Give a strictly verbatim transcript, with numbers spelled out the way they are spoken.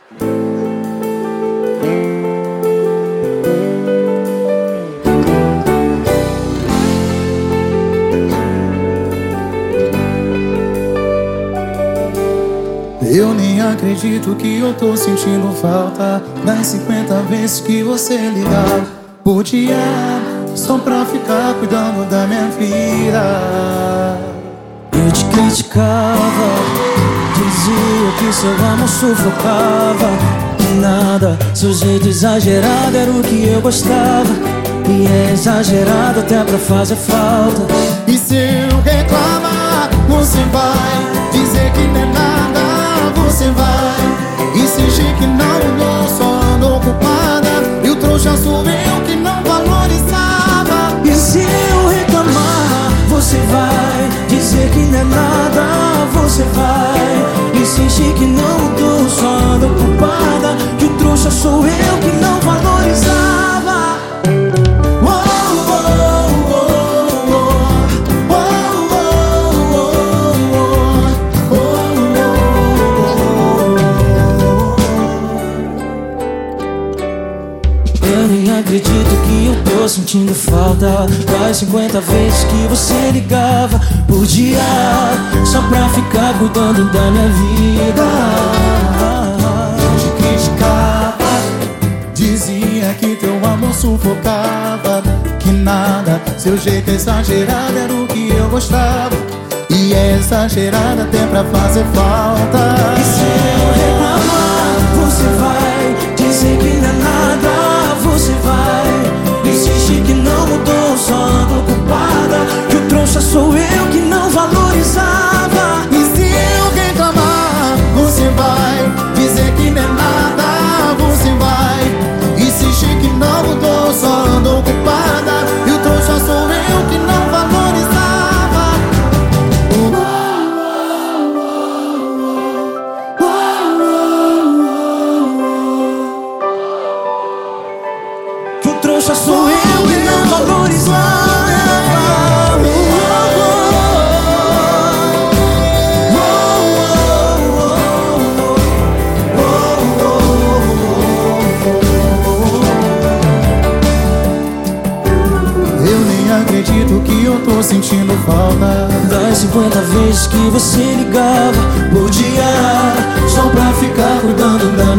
Eu nem acredito que eu tô sentindo falta das cinquenta vezes que você ligava por dia, só pra ficar cuidando da minha vida. Eu te criticava, dizia que seu amor sufocava, que nada, seu jeito exagerado era o que eu gostava. E é exagerado até pra fazer falta. E se eu reclamar, você vai dizer que não é nada. Você vai insistir que não mudou, só ando ocupada. E o trouxa sou eu que não valorizava. E se eu reclamar, você vai dizer que não é nada. Você vai insistir que não mudou, só ando ocupada. Que o trouxa sou eu que não valorizava. Eu nem acredito que eu tô sentindo falta das cinquenta vezes que você ligava por dia, só pra ficar cuidando da minha vida. Eu te criticava, dizia que teu amor sufocava, que nada, seu jeito exagerado era o que eu gostava. E é exagerado até pra fazer falta. E se eu reclamar, você vai dizer que não é nada. Você vai insistir que não mudou, só ando ocupada. Que o trouxa sou eu que não valorizava. E se eu reclamar, você vai dizer que não é nada. Você vai insistir que não mudou, só ando ocupada. E o trouxa sou eu que não valorizava. Que o trouxa sou eu que não valorizava. Eu nem acredito que eu tô sentindo falta Das cinquenta vezes que você ligava por dia, só pra ficar cuidando da